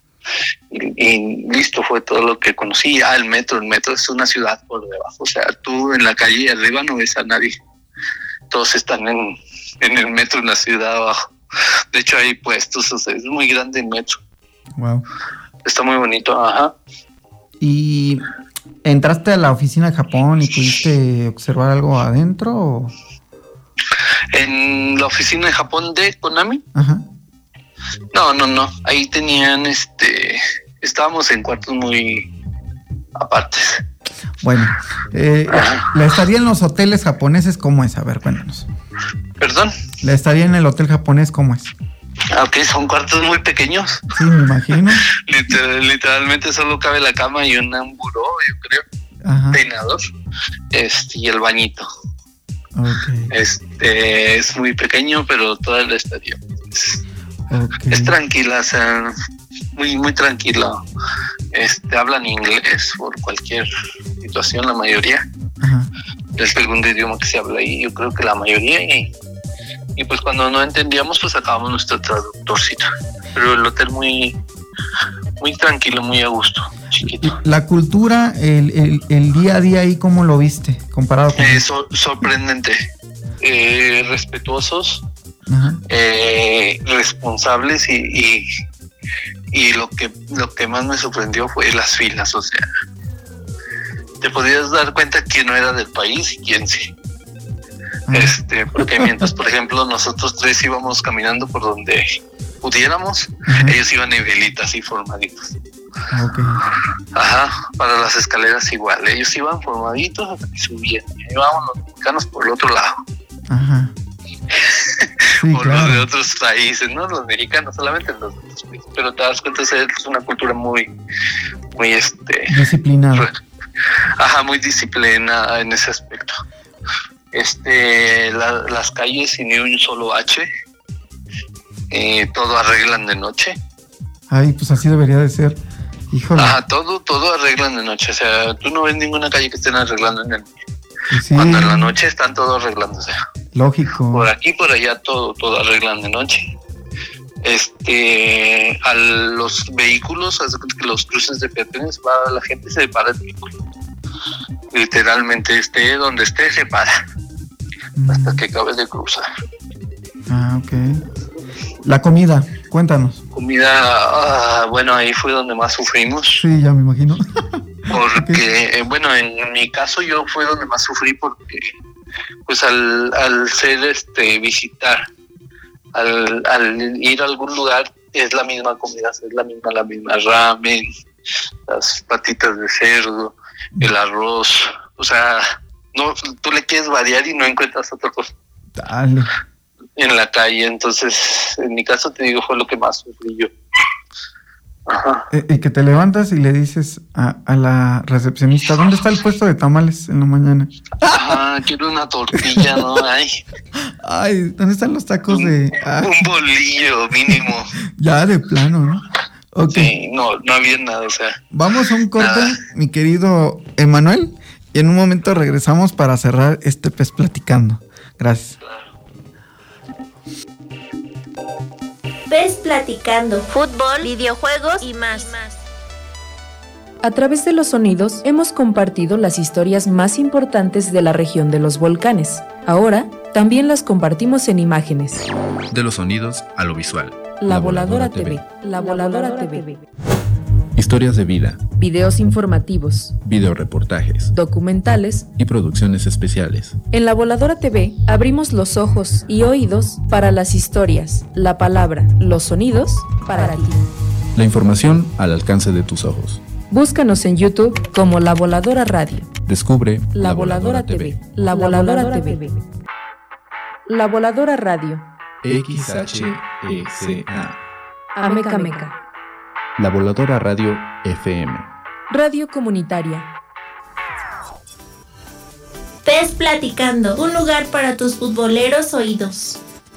Y listo, fue todo lo que conocí. El metro es una ciudad por debajo. O sea, tú en la calle arriba no ves a nadie. Todos están en el metro, en la ciudad abajo. De hecho, hay puestos, o sea, es muy grande el metro.
Wow.
Está muy bonito,
Y ¿Entraste a la oficina de Japón y pudiste observar algo adentro? ¿O?
¿En la oficina de Japón de Konami?
Ajá.
No. Ahí tenían, estábamos en cuartos muy apartes.
Bueno, la estadía en los hoteles japoneses, ¿cómo es? A ver, cuéntanos.
¿Perdón?
La estadía en el hotel japonés, ¿cómo es?
Ok, son cuartos muy pequeños.
Sí, me imagino.
Literalmente solo cabe la cama y un buró, yo creo.
Ajá.
Peinador. Y el bañito.
Okay.
Es muy pequeño, pero toda la estadía es tranquila, o sea, muy, muy tranquila. Hablan inglés por cualquier situación, la mayoría.
Ajá.
Es el segundo idioma que se habla ahí, yo creo que la mayoría. Y pues cuando no entendíamos, pues sacábamos nuestro traductorcito. Pero el hotel muy, muy tranquilo, muy a gusto, chiquito.
La cultura, el día a día ahí, ¿cómo lo viste comparado con?
Sorprendente. Respetuosos,
ajá,
responsables y lo que más me sorprendió fue las filas, o sea, te podías dar cuenta quién no era del país y quién sí. Porque mientras, por ejemplo, nosotros tres íbamos caminando por donde pudiéramos, ajá, ellos iban en velitas y formaditos.
Okay.
Ajá, para las escaleras igual, ellos iban formaditos y subían, y íbamos los mexicanos por el otro lado.
Ajá. Sí,
por
claro,
los de otros países, ¿no? Los mexicanos, solamente los de otros países, pero te das cuenta, es una cultura muy, muy
disciplinada.
Ajá, muy disciplinada en ese aspecto. Las calles sin ni un solo H, todo arreglan de noche.
Ay, pues así debería de ser. Híjole.
Ajá, todo arreglan de noche, o sea, tú no ves ninguna calle que estén arreglando en el día.
Sí.
Cuando en la noche están todos arreglándose.
Lógico.
Por aquí, por allá, todo arreglan de noche. A los vehículos, los cruces de peatones, la gente se para el vehículo. Literalmente, donde esté, se para. Hasta que acabes de cruzar.
Ah, ok. La comida, cuéntanos.
Comida, bueno, ahí fue donde más sufrimos.
Sí, ya me imagino.
Porque, okay, bueno, en mi caso yo fue donde más sufrí porque, pues al ser visitar, al ir a algún lugar, es la misma comida, es la misma ramen, las patitas de cerdo, el arroz, o sea, no, tú le quieres variar y no encuentras otra cosa.
Dale.
En la calle, entonces, en mi caso te digo, fue lo que más sufrí yo. Ajá.
Y que te levantas y le dices a la recepcionista, ¿dónde está el puesto de tamales en la mañana?
Ajá, quiero una tortilla, ¿no?
Ay, ¿dónde están los tacos de...?
Un bolillo mínimo.
Ya, de plano, ¿no? Okay.
Sí, no había nada, o sea.
Vamos a un corte, mi querido Emanuel, y en un momento regresamos para cerrar este PES Platicando. Gracias.
PES Platicando, fútbol, videojuegos y más.
A través de los sonidos hemos compartido las historias más importantes de la región de los volcanes. Ahora también las compartimos en imágenes.
De los sonidos a lo visual.
La Voladora TV. La Voladora TV.
Historias de vida.
Videos informativos.
Videoreportajes.
Documentales.
Y producciones especiales.
En La Voladora TV abrimos los ojos y oídos para las historias, la palabra, los sonidos para ti.
La información al alcance de tus ojos.
Búscanos en YouTube como La Voladora Radio.
Descubre
La Voladora TV. La Voladora TV. La Voladora Radio.
XHECA.
Ameca Meca.
La Voladora Radio FM.
Radio comunitaria.
PES Platicando, un lugar para tus futboleros oídos.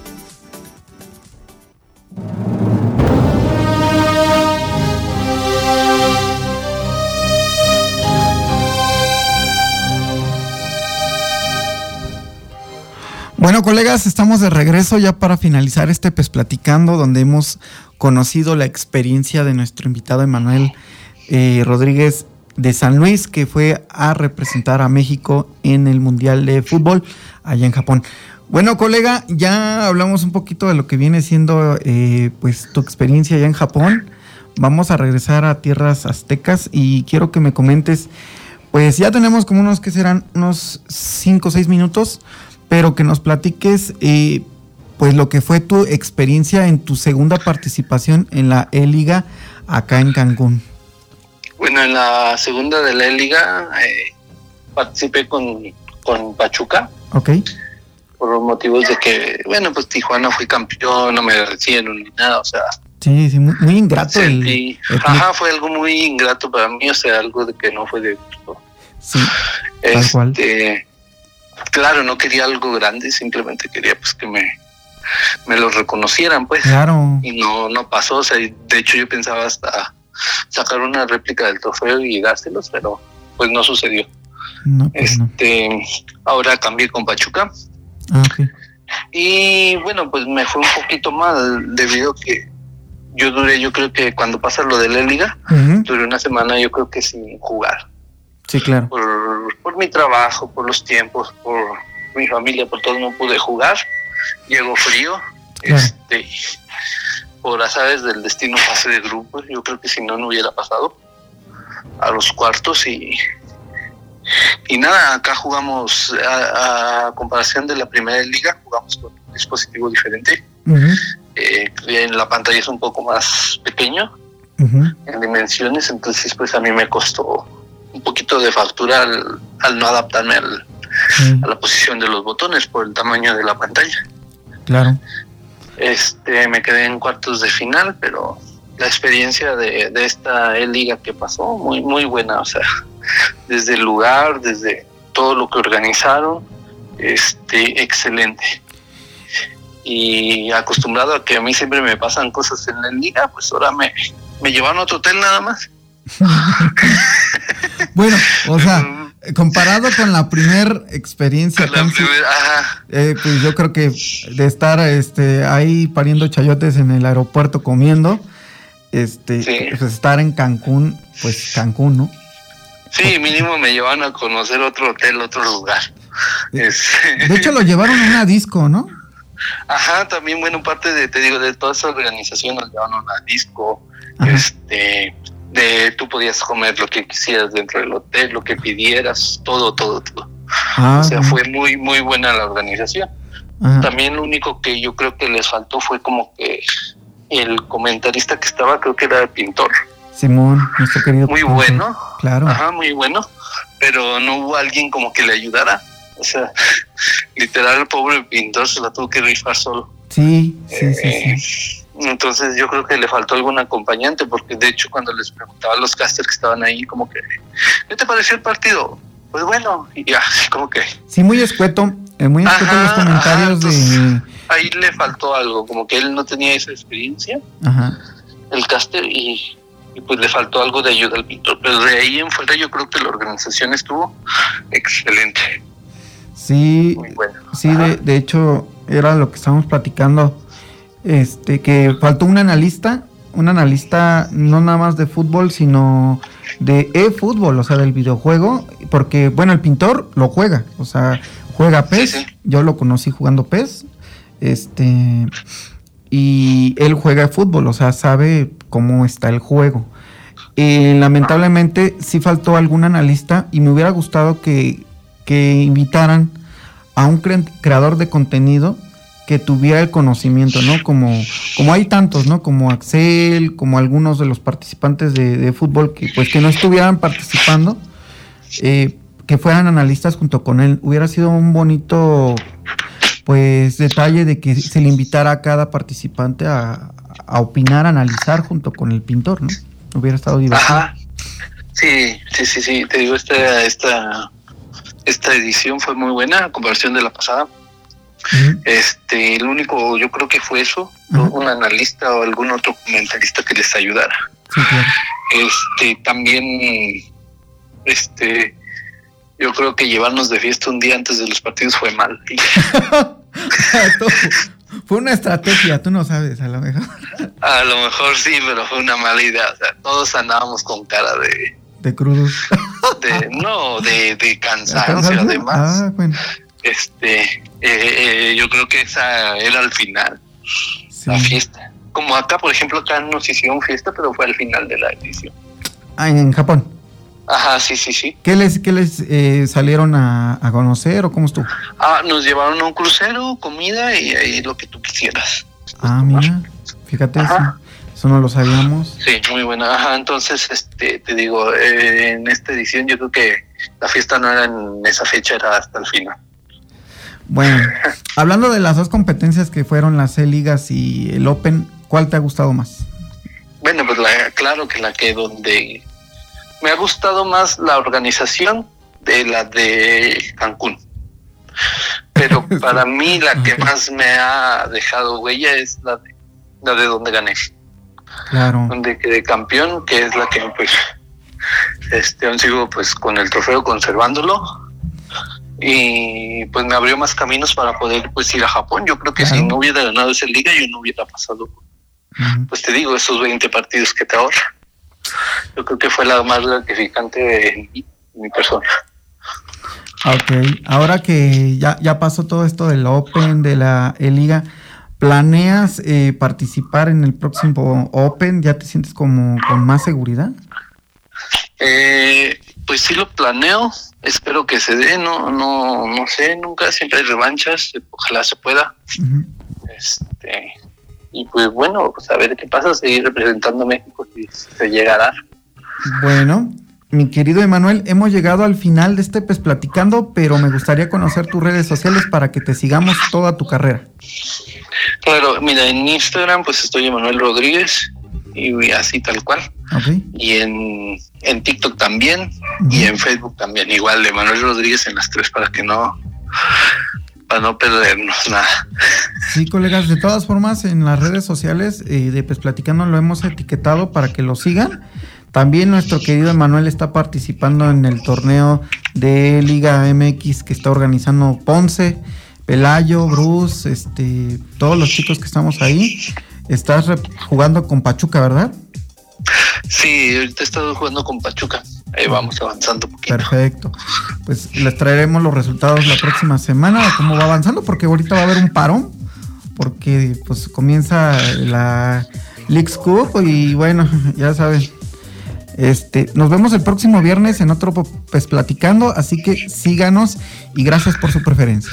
Bueno, colegas, estamos de regreso ya para finalizar este PES Platicando, donde hemos conocido la experiencia de nuestro invitado Emanuel Rodríguez de San Luis, que fue a representar a México en el Mundial de Fútbol allá en Japón. Bueno, colega, ya hablamos un poquito de lo que viene siendo pues tu experiencia allá en Japón. Vamos a regresar a tierras aztecas y quiero que me comentes pues ya tenemos como unos 5 o 6 minutos, pero que nos platiques pues lo que fue tu experiencia en tu segunda participación en la E-Liga acá en Cancún.
Bueno, en la segunda de la E-Liga participé con Pachuca.
Ok.
Por los motivos de que, bueno, pues Tijuana fue campeón, no me recibieron ni nada, o sea.
Sí, muy ingrato.
Fue algo muy ingrato para mí, o sea, algo de que no fue de gusto.
Sí, tal cual.
Claro, no quería algo grande, simplemente quería pues que me lo reconocieran, pues.
Claro.
Y no pasó, o sea, de hecho yo pensaba hasta sacar una réplica del trofeo y dárselos, pero pues no sucedió.
No, pues no.
Ahora cambié con Pachuca.
Okay.
Y bueno, pues me fue un poquito mal debido a que yo creo que cuando pasa lo de la Liga, duré una semana yo creo que sin jugar.
Sí, claro.
Por mi trabajo, por los tiempos, por mi familia, por todo, no pude jugar. Llegó frío. Claro. Por azares del destino pasé de grupos. Yo creo que si no hubiera pasado a los cuartos y nada, acá jugamos a comparación de la primera liga, jugamos con un dispositivo diferente. En la pantalla es un poco más pequeño en dimensiones, entonces pues a mí me costó un poquito de factura al no adaptarme a la posición de los botones por el tamaño de la pantalla.
Claro.
Me quedé en cuartos de final, pero la experiencia de esta E-Liga que pasó, muy, muy buena, o sea, desde el lugar, desde todo lo que organizaron, excelente. Y acostumbrado a que a mí siempre me pasan cosas en la liga, pues ahora me llevaron a otro hotel nada más.
Bueno, o sea, comparado con la primer experiencia, pues yo creo que de estar ahí pariendo chayotes en el aeropuerto comiendo, sí. Pues estar en Cancún, pues Cancún, ¿no?
Sí, mínimo me llevan a conocer otro hotel, otro lugar.
De hecho lo llevaron a una disco, ¿no?
Ajá, también, bueno, parte de toda esa organización nos llevaron a una disco. Ajá. Tú podías comer lo que quisieras dentro del hotel, lo que pidieras, todo. O sea, fue muy, muy buena la organización. Ajá. También lo único que yo creo que les faltó fue como que el comentarista que estaba, creo que era el pintor.
Simón, nuestro querido
muy pintor. Bueno.
Claro.
Ajá, muy bueno, pero no hubo alguien como que le ayudara. O sea, literal, el pobre pintor se la tuvo que rifar solo.
Sí.
Entonces yo creo que le faltó algún acompañante, porque de hecho cuando les preguntaba a los casters que estaban ahí, como que, ¿qué te pareció el partido? Pues bueno, y ya, como que...
Sí, muy escueto los comentarios.
Entonces, ahí le faltó algo, como que él no tenía esa experiencia, el caster, y pues le faltó algo de ayuda al pintor, pero de ahí en fuera yo creo que la organización estuvo excelente.
Sí,
muy bueno.
Sí, de hecho era lo que estábamos platicando, que faltó un analista no nada más de fútbol, sino de e-fútbol, o sea, del videojuego, porque bueno, el pintor lo juega, o sea, juega PES, sí. Yo lo conocí jugando PES, y él juega fútbol, o sea, sabe cómo está el juego. Lamentablemente sí faltó algún analista y me hubiera gustado que invitaran a un creador de contenido que tuviera el conocimiento, ¿no? Como hay tantos, ¿no? Como Axel, como algunos de los participantes de fútbol que no estuvieran participando, que fueran analistas junto con él. Hubiera sido un bonito, pues, detalle de que se le invitara a cada participante a opinar, a analizar junto con el pintor, ¿no? Hubiera estado divertido.
Ajá. Sí. Te digo, esta edición fue muy buena a comparación de la pasada. Lo único, yo creo que fue eso, un analista o algún otro comentarista que les ayudara.
Sí, claro.
También, yo creo que llevarnos de fiesta un día antes de los partidos fue mal.
Fue una estrategia, tú no sabes, a lo mejor.
A lo mejor sí, pero fue una mala idea. O sea, todos andábamos con cara
de crudos.
De cansancio, además.
Bueno.
Yo creo que esa era al final, sí. La fiesta. Como acá, por ejemplo, acá nos hicieron fiesta, pero fue al final de la edición.
En Japón.
Ajá, sí.
¿Qué les salieron a conocer o cómo estuvo?
Nos llevaron a un crucero, comida y ahí lo que tú quisieras.
Mira, fíjate eso no lo sabíamos.
Sí, muy buena. Ajá, entonces, te digo, en esta edición yo creo que la fiesta no era en esa fecha, era hasta el final.
Bueno, hablando de las dos competencias que fueron las C-Ligas y el Open, ¿cuál te ha gustado más?
Bueno, pues claro que donde me ha gustado más la organización de la de Cancún. Pero para mí la que más me ha dejado huella es la de donde gané.
Claro.
Donde quedé campeón, que es la que pues aún sigo pues con el trofeo conservándolo. Y pues me abrió más caminos para poder pues ir a Japón. Yo creo que si no hubiera ganado esa liga, yo no hubiera pasado, pues te digo, esos 20 partidos que te ahorra. Yo creo que fue la más gratificante de mi persona.
Ok, ahora que ya pasó todo esto del Open, de la liga, ¿planeas participar en el próximo Open? ¿Ya te sientes como con más seguridad?
Pues sí lo planeo, espero que se dé, no sé, nunca, siempre hay revanchas, ojalá se pueda. Uh-huh. Y pues bueno, pues a ver qué pasa, seguir representando a México si se llega a dar.
Bueno, mi querido Emanuel, hemos llegado al final de este Pes Platicando, pero me gustaría conocer tus redes sociales para que te sigamos toda tu carrera.
Claro, mira, en Instagram pues estoy Emanuel Rodríguez, y así tal cual. Okay. Y en TikTok también, uh-huh. Y en Facebook también, igual de Emanuel Rodríguez en las tres para no perdernos nada.
Sí, colegas, de todas formas en las redes sociales de Pes Platicando lo hemos etiquetado para que lo sigan. También nuestro querido Emanuel está participando en el torneo de Liga MX que está organizando Ponce, Pelayo, Bruce, todos los chicos que estamos ahí. Estás jugando con Pachuca, ¿verdad?
Sí, ahorita he estado jugando con Pachuca. Ahí vamos avanzando un poquito.
Perfecto. Pues les traeremos los resultados la próxima semana de cómo va avanzando, porque ahorita va a haber un parón, porque pues comienza la Leagues Cup y bueno, ya saben. Nos vemos el próximo viernes en otro Pes Platicando, así que síganos y gracias por su preferencia.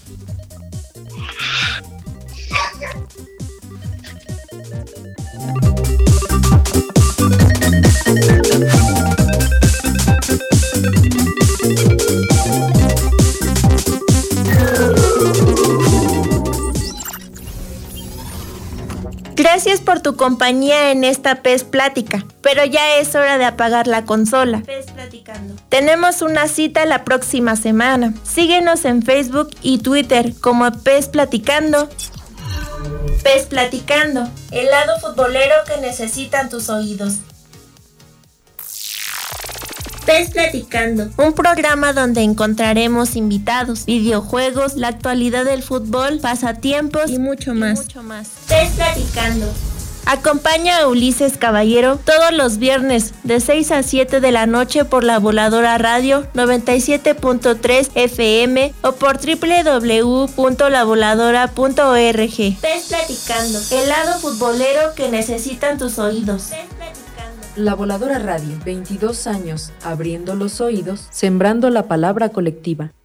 Gracias por tu compañía en esta Pes Plática, pero ya es hora de apagar la consola. Pes Platicando. Tenemos una cita la próxima semana. Síguenos en Facebook y Twitter como Pes Platicando. Pes Platicando, el lado futbolero que necesitan tus oídos. Pes Platicando, un programa donde encontraremos invitados, videojuegos, la actualidad del fútbol, pasatiempos y mucho más. Pes Platicando. Acompaña a Ulises Caballero todos los viernes de 6 a 7 de la noche por La Voladora Radio 97.3 FM o por www.lavoladora.org. Pes Platicando, el lado futbolero que necesitan tus oídos.
La Voladora Radio, 22 años, abriendo los oídos, sembrando la palabra colectiva.